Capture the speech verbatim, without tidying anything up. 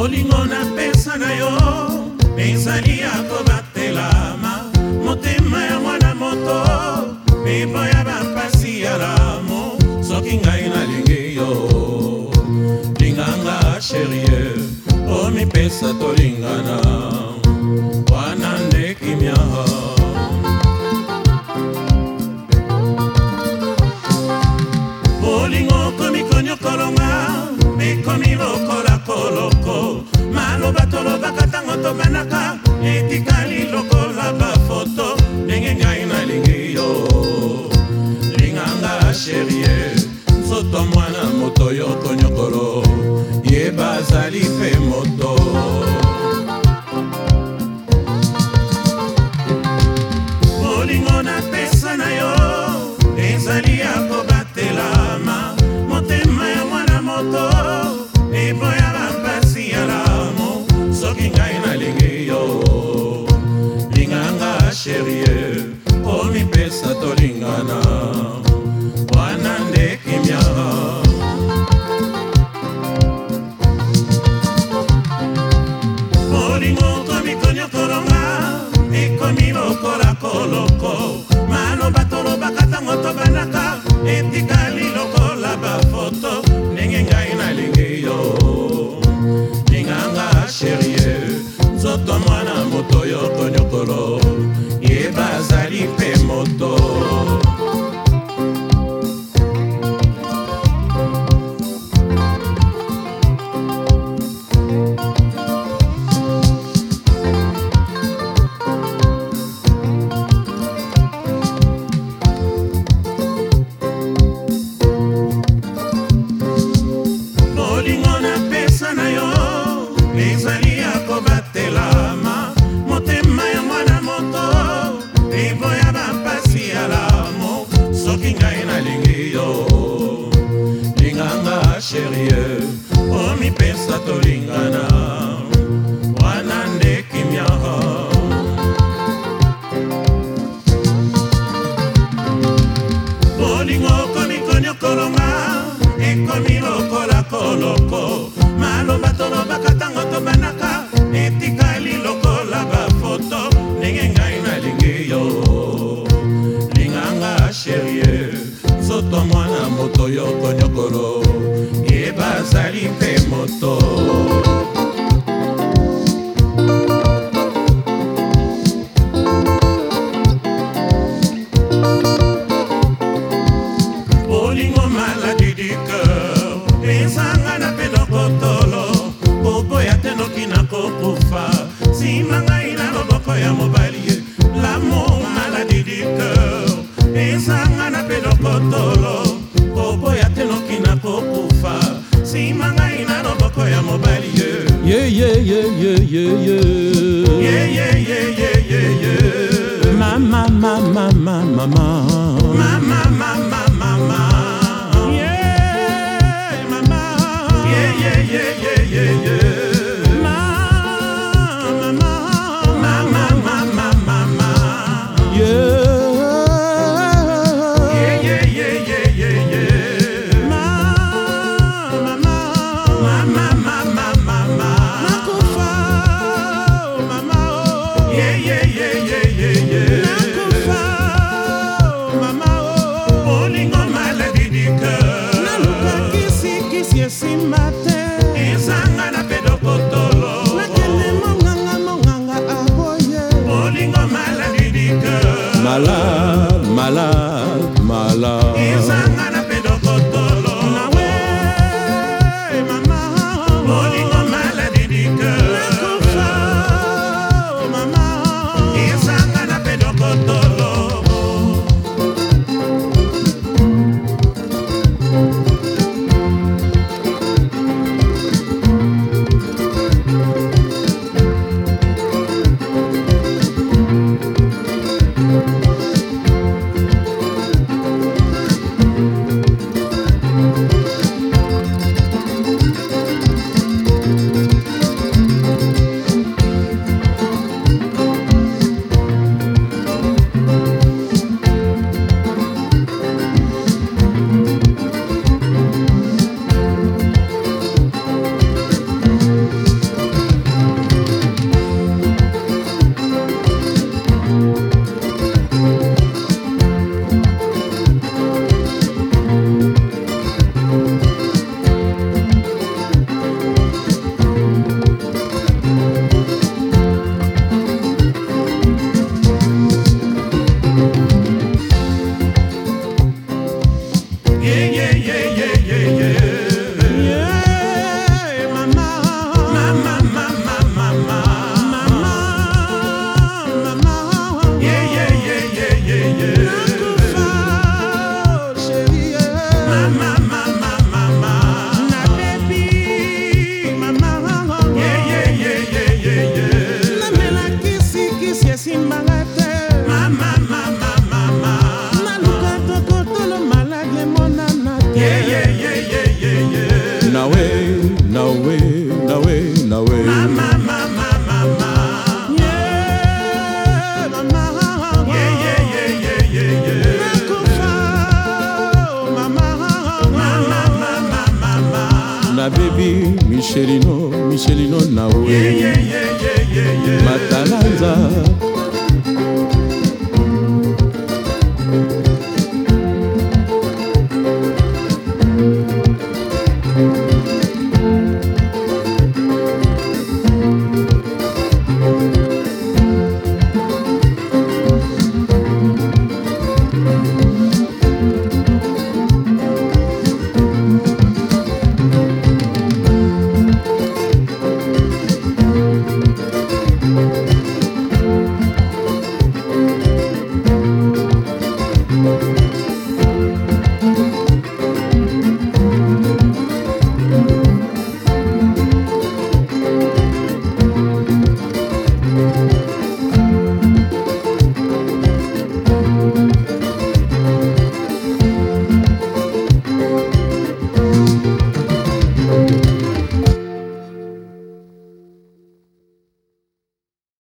Bolingo na pesa na yo ezali ya kobatelama, motema ya mwana moto eboya bampasi ya lamo. Soki ngai nalingi yo linganga sherie, omipesa tolingana wana nde kimia. Bolingo komi konyokolonga mekomi lokola koloko, maloba tolobaka tango tobanaka etikali lokola bafoto. Ndenge ngai nalingi yo linganga sherie, nzoto mwana moto yo konyokolo yeba azali pe moto. Bolingo na pesa na yo ezali ya kobatelama, motema ya mwana moto eboya bampasi ya lamo. Soki ngai nalingi yo linganga sherie, omipesa tolingana wana nde kimia. Bolingo komi konyokolonga ekomi lokola koloko, maloba tolobaka tango tobanaka etikali lokola bafoto. Ndenge ngai nalingi yo linganga sherie, nzoto mwana moto yo konyokolo yeba azali pe moto. Bolingo na pesa na yo ezali ya kobatelama, motema ya mwana moto eboya bampasi ya lamo. Soki ngai nalingi yo linganga sherie, omipesa tolingana wana nde kimia. Bolingo komi konyokolonga ekomi lokola koloko, maloba tolobaka tango tobanaka etikali lokola bafoto. Ndenge ngai nalingi yo linganga sherie, nzoto mwana moto yo konyokolo yeba azali pe moto. Bolingo maladie du cœur ezanga na pelokotolo, koboya tenoki na kokufa nsima ngai na loboko ya mobali ye. L'amour maladie du cœur ezanga na pelokotolo, koboya tenoki na kokufa nsima ngai na loboko ya mobali ye. Yeah, yeah, yeah, yeah, yeah, yeah. Yeah, yeah, yeah, yeah, yeah, yeah. Mama, mama, mama, mama. Mama, mama, mama. Yeah, mama. Yeah, yeah, yeah, yeah, yeah, yeah. Mama, mama, mama, mama, mama. Yeah. Yeah, yeah, yeah, yeah, yeah, yeah. Mama, mama, mama, mama, mama. Nakufa, mama, oh. Yeah, yeah, yeah, yeah, yeah, yeah. Nakufa, mama, oh. nawe, nawe, nawe. Mama, mama, mama. Yeah, mama. Yeah, yeah, yeah, yeah, yeah, yeah. Nakufa, mama. Mama, mama, mama. Na baby, Michelino, Michelino nawe. Yeah, yeah, yeah, yeah, yeah, yeah. Matalanza.